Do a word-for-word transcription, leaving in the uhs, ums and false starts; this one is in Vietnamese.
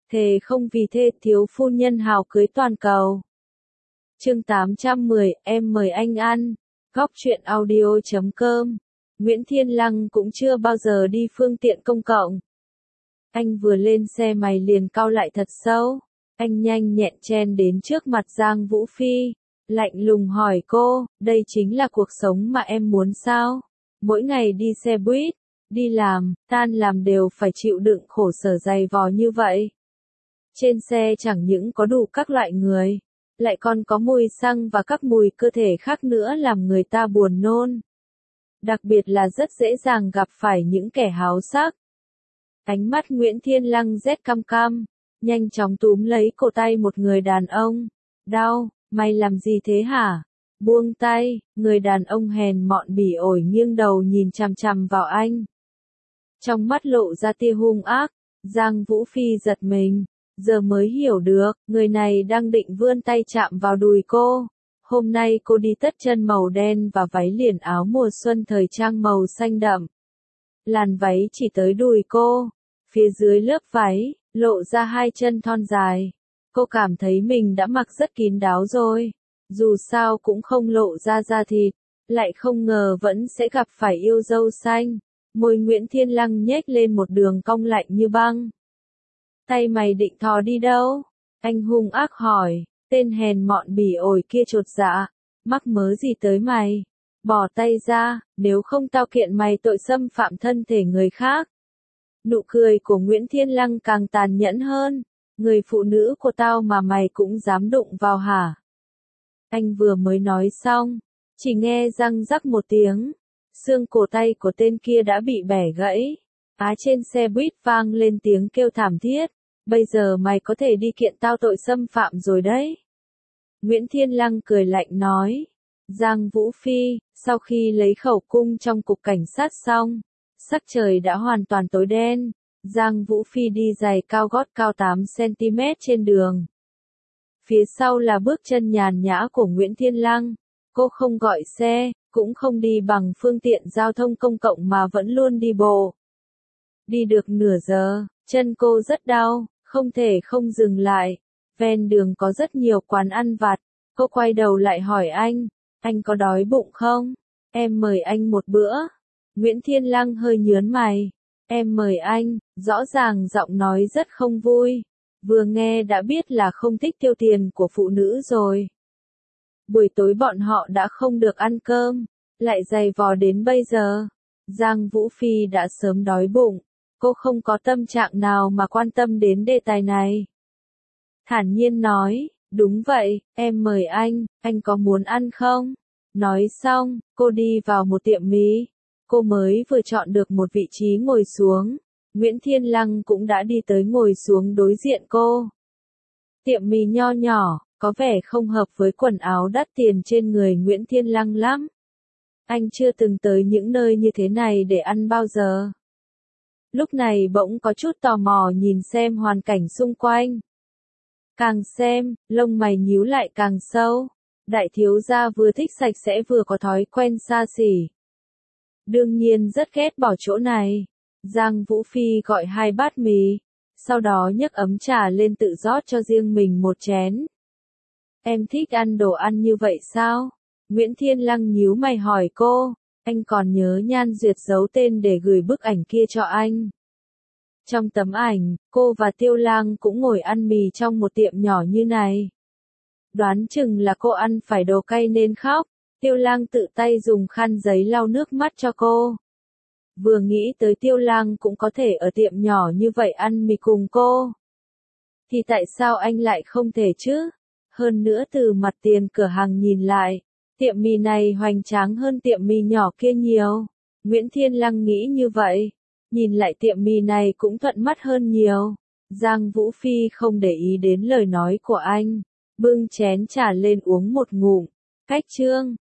Thề không vì thê thiếu phu nhân hào cưới toàn cầu. Chương tám trăm mười, em mời anh ăn. Góc truyện audio chấm com. Nguyễn Thiên Lăng cũng chưa bao giờ đi phương tiện công cộng. Anh vừa lên xe mày liền cau lại thật sâu. Anh nhanh nhẹn chen đến trước mặt Giang Vũ Phi, lạnh lùng hỏi cô, đây chính là cuộc sống mà em muốn sao? Mỗi ngày đi xe buýt, đi làm, tan làm đều phải chịu đựng khổ sở dày vò như vậy. Trên xe chẳng những có đủ các loại người, lại còn có mùi xăng và các mùi cơ thể khác nữa làm người ta buồn nôn. Đặc biệt là rất dễ dàng gặp phải những kẻ háo sắc. Ánh mắt Nguyễn Thiên Lăng rét căm căm, nhanh chóng túm lấy cổ tay một người đàn ông. Đau, mày làm gì thế hả? Buông tay, người đàn ông hèn mọn bỉ ổi nghiêng đầu nhìn chằm chằm vào anh. Trong mắt lộ ra tia hung ác, Giang Vũ Phi giật mình, giờ mới hiểu được, người này đang định vươn tay chạm vào đùi cô. Hôm nay cô đi tất chân màu đen và váy liền áo mùa xuân thời trang màu xanh đậm. Làn váy chỉ tới đùi cô, phía dưới lớp váy, lộ ra hai chân thon dài. Cô cảm thấy mình đã mặc rất kín đáo rồi, dù sao cũng không lộ ra da thịt, lại không ngờ vẫn sẽ gặp phải yêu dâu xanh. Môi Nguyễn Thiên Lăng nhếch lên một đường cong lạnh như băng. Tay mày định thò đi đâu? Anh hung ác hỏi, tên hèn mọn bỉ ổi kia chột dạ, mắc mớ gì tới mày? Bỏ tay ra, nếu không tao kiện mày tội xâm phạm thân thể người khác. Nụ cười của Nguyễn Thiên Lăng càng tàn nhẫn hơn, người phụ nữ của tao mà mày cũng dám đụng vào hả? Anh vừa mới nói xong, chỉ nghe răng rắc một tiếng, xương cổ tay của tên kia đã bị bẻ gãy. Á trên xe buýt vang lên tiếng kêu thảm thiết, bây giờ mày có thể đi kiện tao tội xâm phạm rồi đấy. Nguyễn Thiên Lăng cười lạnh nói, Giang Vũ Phi, sau khi lấy khẩu cung trong cục cảnh sát xong, sắc trời đã hoàn toàn tối đen. Giang Vũ Phi đi giày cao gót cao tám xăng ti mét trên đường. Phía sau là bước chân nhàn nhã của Nguyễn Thiên Lăng. Cô không gọi xe, cũng không đi bằng phương tiện giao thông công cộng mà vẫn luôn đi bộ. Đi được nửa giờ, chân cô rất đau, không thể không dừng lại. Ven đường có rất nhiều quán ăn vặt. Cô quay đầu lại hỏi anh, anh có đói bụng không? Em mời anh một bữa. Nguyễn Thiên Lăng hơi nhớn mày. Em mời anh, rõ ràng giọng nói rất không vui. Vừa nghe đã biết là không thích tiêu tiền của phụ nữ rồi. Buổi tối bọn họ đã không được ăn cơm, lại dày vò đến bây giờ. Giang Vũ Phi đã sớm đói bụng, cô không có tâm trạng nào mà quan tâm đến đề tài này. Thản nhiên nói, đúng vậy, em mời anh, anh có muốn ăn không? Nói xong, cô đi vào một tiệm mì. Cô mới vừa chọn được một vị trí ngồi xuống, Nguyễn Thiên Lăng cũng đã đi tới ngồi xuống đối diện cô. Tiệm mì nho nhỏ, có vẻ không hợp với quần áo đắt tiền trên người Nguyễn Thiên Lăng lắm. Anh chưa từng tới những nơi như thế này để ăn bao giờ. Lúc này bỗng có chút tò mò nhìn xem hoàn cảnh xung quanh. Càng xem, lông mày nhíu lại càng sâu. Đại thiếu gia vừa thích sạch sẽ vừa có thói quen xa xỉ. Đương nhiên rất ghét bỏ chỗ này. Giang Vũ Phi gọi hai bát mì, sau đó nhấc ấm trà lên tự rót cho riêng mình một chén. Em thích ăn đồ ăn như vậy sao? Nguyễn Thiên Lăng nhíu mày hỏi cô, anh còn nhớ Nhan Duyệt giấu tên để gửi bức ảnh kia cho anh. Trong tấm ảnh, cô và Tiêu Lang cũng ngồi ăn mì trong một tiệm nhỏ như này. Đoán chừng là cô ăn phải đồ cay nên khóc. Tiêu Lang tự tay dùng khăn giấy lau nước mắt cho cô. Vừa nghĩ tới Tiêu Lang cũng có thể ở tiệm nhỏ như vậy ăn mì cùng cô, thì tại sao anh lại không thể chứ? Hơn nữa từ mặt tiền cửa hàng nhìn lại, tiệm mì này hoành tráng hơn tiệm mì nhỏ kia nhiều. Nguyễn Thiên Lăng nghĩ như vậy, nhìn lại tiệm mì này cũng thuận mắt hơn nhiều. Giang Vũ Phi không để ý đến lời nói của anh, bưng chén trà lên uống một ngụm. Cách chương